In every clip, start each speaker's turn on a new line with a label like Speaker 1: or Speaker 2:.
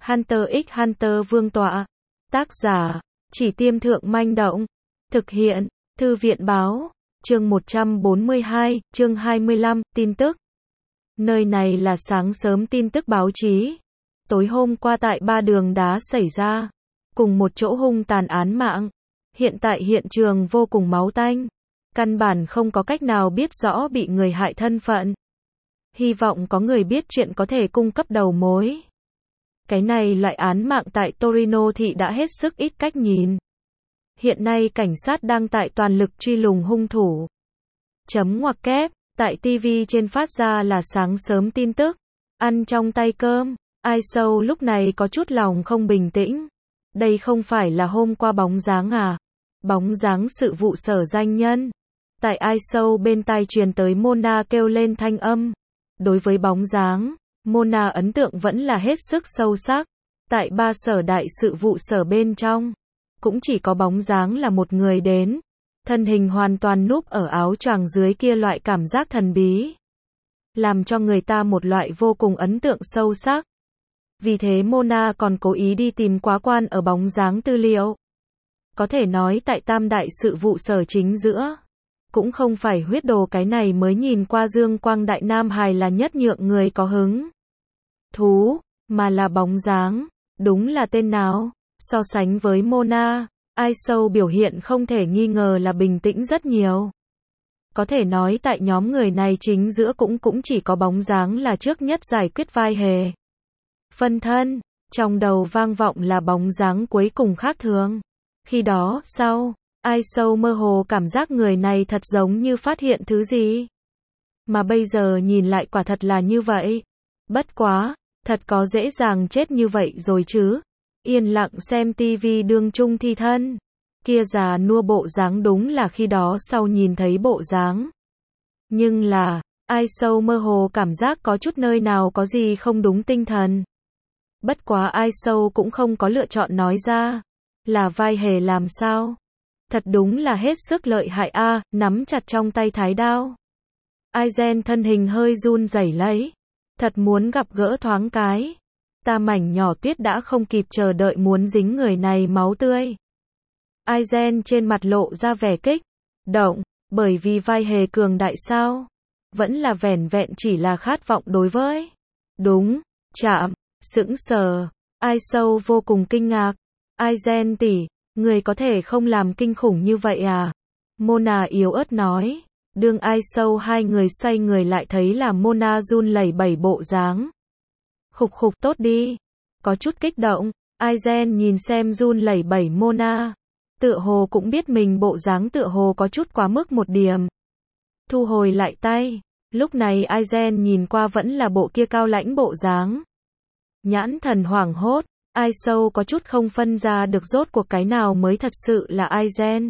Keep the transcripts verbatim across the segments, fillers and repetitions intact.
Speaker 1: Hunter x Hunter Vương tọa. Tác giả, Chỉ Tiêm Thượng Manh Động. Thực hiện, Thư viện Báo. Chương một trăm bốn mươi hai, chương hai mươi lăm, tin tức. Nơi này là sáng sớm tin tức báo chí. Tối hôm qua tại ba đường đá xảy ra, cùng một chỗ hung tàn án mạng. Hiện tại hiện trường vô cùng máu tanh. Căn bản không có cách nào biết rõ bị người hại thân phận. Hy vọng có người biết chuyện có thể cung cấp đầu mối. Cái này loại án mạng tại Torino thị đã hết sức ít cách nhìn. Hiện nay cảnh sát đang tại toàn lực truy lùng hung thủ. Chấm ngoặc kép, tại ti vi trên phát ra là sáng sớm tin tức. Ăn trong tay cơm, Ai Sâu lúc này có chút lòng không bình tĩnh. Đây không phải là hôm qua bóng dáng à? Bóng dáng sự vụ sở danh nhân. Tại Ai Sâu bên tai truyền tới Mona kêu lên thanh âm. Đối với bóng dáng, Mona ấn tượng vẫn là hết sức sâu sắc. Tại ba sở đại sự vụ sở bên trong, cũng chỉ có bóng dáng là một người đến. Thân hình hoàn toàn núp ở áo choàng dưới kia loại cảm giác thần bí, làm cho người ta một loại vô cùng ấn tượng sâu sắc. Vì thế Mona còn cố ý đi tìm quá quan ở bóng dáng tư liệu. Có thể nói tại tam đại sự vụ sở chính giữa, cũng không phải huyết đồ cái này mới nhìn qua dương quang đại nam hài là nhất nhượng người có hứng thú, mà là bóng dáng. Đúng là tên nào? So sánh với Mona, Ai Sâu biểu hiện không thể nghi ngờ là bình tĩnh rất nhiều. Có thể nói tại nhóm người này chính giữa cũng cũng chỉ có bóng dáng là trước nhất giải quyết vai hề. Phân thân, trong đầu vang vọng là bóng dáng cuối cùng khác thường. Khi đó, sau, Ai Sâu mơ hồ cảm giác người này thật giống như phát hiện thứ gì. Mà bây giờ nhìn lại quả thật là như vậy. Bất quá, thật có dễ dàng chết như vậy rồi chứ. Yên lặng xem tivi đương chung thi thân. Kia già nua bộ dáng đúng là khi đó sau nhìn thấy bộ dáng. Nhưng là, Ai Sâu mơ hồ cảm giác có chút nơi nào có gì không đúng tinh thần. Bất quá Ai Sâu cũng không có lựa chọn nói ra. Là vai hề làm sao? Thật đúng là hết sức lợi hại a, à, nắm chặt trong tay thái đao. Aizen thân hình hơi run rẩy lấy. Thật muốn gặp gỡ thoáng cái. Ta mảnh nhỏ tuyết đã không kịp chờ đợi muốn dính người này máu tươi. Aizen trên mặt lộ ra vẻ kích động, bởi vì vai hề cường đại sao? Vẫn là vẻn vẹn chỉ là khát vọng đối với. Đúng, chạm, sững sờ. Ai Sâu vô cùng kinh ngạc. Aizen tỷ, người có thể không làm kinh khủng như vậy à? Mona yếu ớt nói. Đương Ai Sâu hai người xoay người lại thấy là Mona run lẩy bẩy bộ dáng. Khục khục tốt đi. Có chút kích động. Aizen nhìn xem run lẩy bẩy Mona. Tựa hồ cũng biết mình bộ dáng tựa hồ có chút quá mức một điểm. Thu hồi lại tay. Lúc này Aizen nhìn qua vẫn là bộ kia cao lãnh bộ dáng. Nhãn thần hoảng hốt. Ai Sâu có chút không phân ra được rốt cuộc cái nào mới thật sự là Aizen.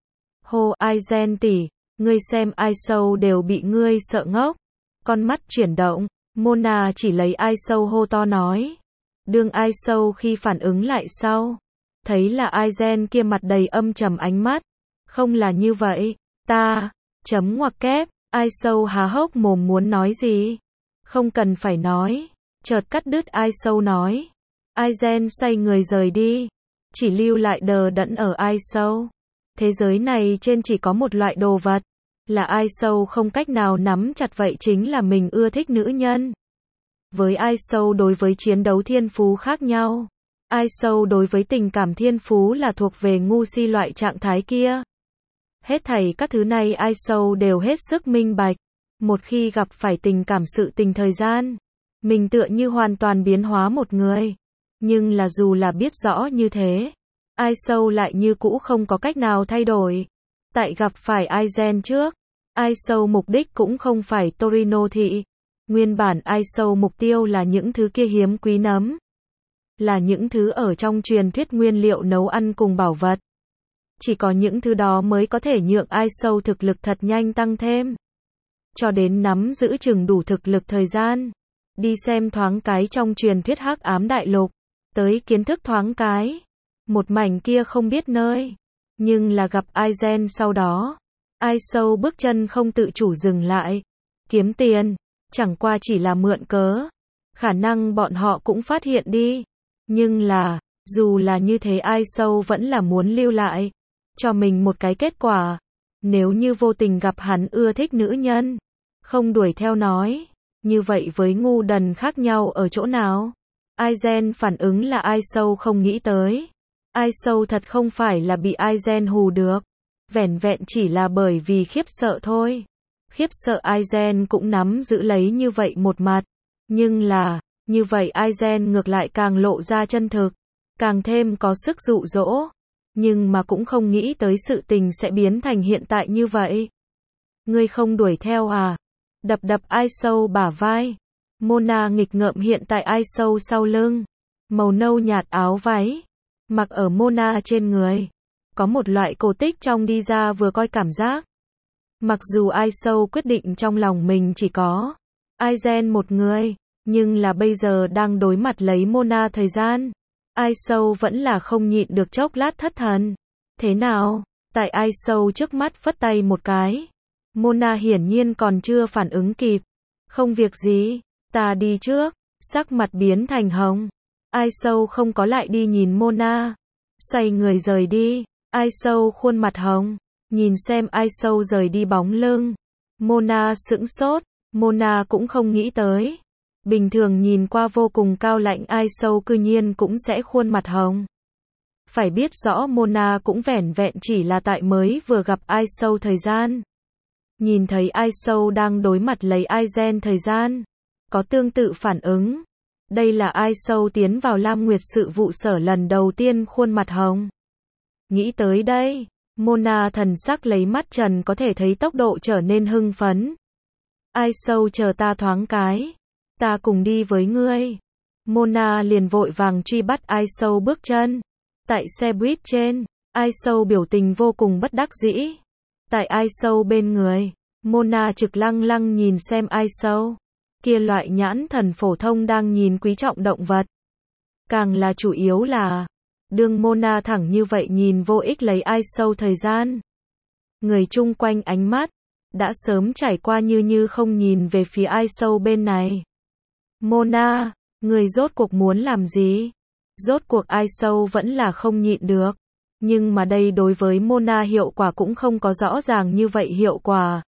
Speaker 1: Hô Aizen tỷ, ngươi xem Ai Sâu đều bị ngươi sợ ngốc. Con mắt chuyển động, Mona chỉ lấy Ai Sâu hô to nói. Đương Ai Sâu khi phản ứng lại sau, thấy là Aizen kia mặt đầy âm trầm ánh mắt. Không là như vậy, ta, chấm ngoặc kép, Ai Sâu há hốc mồm muốn nói gì. Không cần phải nói, chợt cắt đứt Ai Sâu nói. Aizen xoay người rời đi, chỉ lưu lại đờ đẫn ở Ai Sâu. Thế giới này trên chỉ có một loại đồ vật, là Ai Sâu không cách nào nắm chặt, vậy chính là mình ưa thích nữ nhân. Với Ai Sâu đối với chiến đấu thiên phú khác nhau. Ai Sâu đối với tình cảm thiên phú là thuộc về ngu si loại trạng thái kia. Hết thảy các thứ này Ai Sâu đều hết sức minh bạch. Một khi gặp phải tình cảm sự tình thời gian, mình tựa như hoàn toàn biến hóa một người. Nhưng là dù là biết rõ như thế, Ai Sâu lại như cũ không có cách nào thay đổi. Tại gặp phải Aizen trước, Ai Sâu mục đích cũng không phải Torino thị. Nguyên bản Ai Sâu mục tiêu là những thứ kia hiếm quý nấm. Là những thứ ở trong truyền thuyết nguyên liệu nấu ăn cùng bảo vật. Chỉ có những thứ đó mới có thể nhượng Ai Sâu thực lực thật nhanh tăng thêm. Cho đến nắm giữ chừng đủ thực lực thời gian. Đi xem thoáng cái trong truyền thuyết hắc ám đại lục. Tới kiến thức thoáng cái. Một mảnh kia không biết nơi. Nhưng là gặp Aizen sau đó. Ai Sâu bước chân không tự chủ dừng lại. Kiếm tiền. Chẳng qua chỉ là mượn cớ. Khả năng bọn họ cũng phát hiện đi. Nhưng là, dù là như thế Ai Sâu vẫn là muốn lưu lại. Cho mình một cái kết quả. Nếu như vô tình gặp hắn ưa thích nữ nhân. Không đuổi theo nói. Như vậy với ngu đần khác nhau ở chỗ nào? Aizen phản ứng là Ai Sâu không nghĩ tới. Ai Sâu thật không phải là bị Aizen hù được. Vẻn vẹn chỉ là bởi vì khiếp sợ thôi. Khiếp sợ Aizen cũng nắm giữ lấy như vậy một mặt. Nhưng là, như vậy Aizen ngược lại càng lộ ra chân thực. Càng thêm có sức dụ dỗ. Nhưng mà cũng không nghĩ tới sự tình sẽ biến thành hiện tại như vậy. Ngươi không đuổi theo à? Đập đập Ai Sâu bả vai. Mona nghịch ngợm hiện tại Ai Sâu sau lưng. Màu nâu nhạt áo váy. Mặc ở Mona trên người. Có một loại cổ tích trong đi ra vừa coi cảm giác. Mặc dù Ai Sâu quyết định trong lòng mình chỉ có Aizen một người. Nhưng là bây giờ đang đối mặt lấy Mona thời gian. Ai Sâu vẫn là không nhịn được chốc lát thất thần. Thế nào? Tại Ai Sâu trước mắt phất tay một cái. Mona hiển nhiên còn chưa phản ứng kịp. Không việc gì, ta đi trước. Sắc mặt biến thành hồng. Ai Sâu không có lại đi nhìn Mona. Xoay người rời đi. Ai Sâu khuôn mặt hồng. Nhìn xem Ai Sâu rời đi bóng lưng. Mona sững sốt. Mona cũng không nghĩ tới. Bình thường nhìn qua vô cùng cao lãnh Ai Sâu cư nhiên cũng sẽ khuôn mặt hồng. Phải biết rõ Mona cũng vẻn vẹn chỉ là tại mới vừa gặp Ai Sâu thời gian. Nhìn thấy Ai Sâu đang đối mặt lấy Aizen thời gian. Có tương tự phản ứng. Đây là Ai Sâu tiến vào Lam Nguyệt sự vụ sở lần đầu tiên khuôn mặt hồng. Nghĩ tới đây, Mona thần sắc lấy mắt trần có thể thấy tốc độ trở nên hưng phấn. Ai Sâu chờ ta thoáng cái. Ta cùng đi với ngươi. Mona liền vội vàng truy bắt Ai Sâu bước chân. Tại xe buýt trên, Ai Sâu biểu tình vô cùng bất đắc dĩ. Tại Ai Sâu bên người, Mona trực lăng lăng nhìn xem Ai Sâu. Kia loại nhãn thần phổ thông đang nhìn quý trọng động vật. Càng là chủ yếu là, đương Mona thẳng như vậy nhìn vô ích lấy Ai Sâu thời gian. Người chung quanh ánh mắt, đã sớm trải qua như như không nhìn về phía Ai Sâu bên này. Mona, người rốt cuộc muốn làm gì? Rốt cuộc Ai Sâu vẫn là không nhịn được. Nhưng mà đây đối với Mona hiệu quả cũng không có rõ ràng như vậy hiệu quả.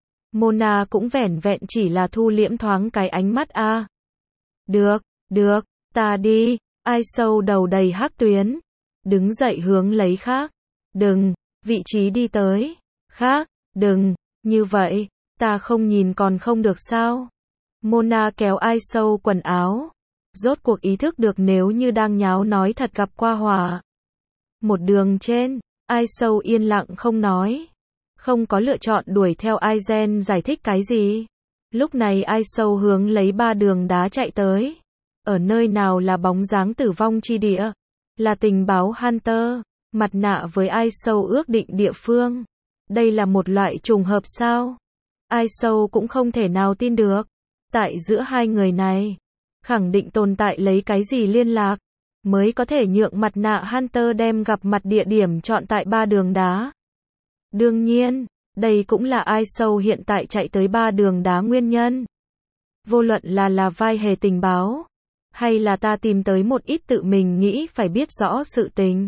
Speaker 1: Mona cũng vẻn vẹn chỉ là thu liễm thoáng cái ánh mắt a. À. Được, được, ta đi. Ai Sâu đầu đầy hắc tuyến. Đứng dậy hướng lấy khác. Đừng, vị trí đi tới. Khác, đừng, như vậy, ta không nhìn còn không được sao? Mona kéo Ai Sâu quần áo. Rốt cuộc ý thức được nếu như đang nháo nói thật gặp qua hỏa. Một đường trên, Ai Sâu yên lặng không nói. Không có lựa chọn đuổi theo Aizen giải thích cái gì. Lúc này Ai Sâu hướng lấy ba đường đá chạy tới. Ở nơi nào là bóng dáng tử vong chi địa. Là tình báo Hunter. Mặt nạ với Ai Sâu ước định địa phương. Đây là một loại trùng hợp sao? Ai Sâu cũng không thể nào tin được. Tại giữa hai người này, khẳng định tồn tại lấy cái gì liên lạc, mới có thể nhượng mặt nạ Hunter đem gặp mặt địa điểm chọn tại ba đường đá. Đương nhiên, đây cũng là Ai Sâu hiện tại chạy tới ba đường đá nguyên nhân. Vô luận là là vai hề tình báo, hay là ta tìm tới một ít tự mình nghĩ phải biết rõ sự tình.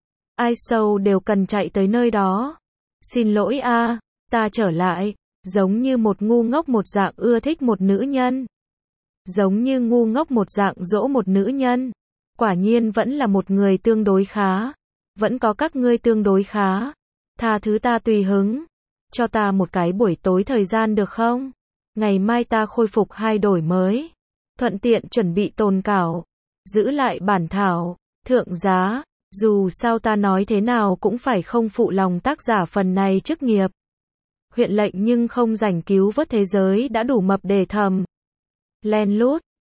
Speaker 1: Ai Sâu đều cần chạy tới nơi đó. Xin lỗi a, à, ta trở lại. Giống như một ngu ngốc một dạng ưa thích một nữ nhân. Giống như ngu ngốc một dạng dỗ một nữ nhân. Quả nhiên vẫn là một người tương đối khá. Vẫn có các ngươi tương đối khá. Tha thứ ta tùy hứng. Cho ta một cái buổi tối thời gian được không? Ngày mai ta khôi phục hai đổi mới. Thuận tiện chuẩn bị tồn cảo. Giữ lại bản thảo. Thượng giá. Dù sao ta nói thế nào cũng phải không phụ lòng tác giả phần này chức nghiệp. Huyện lệnh nhưng không rảnh cứu vớt thế giới đã đủ mập để thầm. Len lút,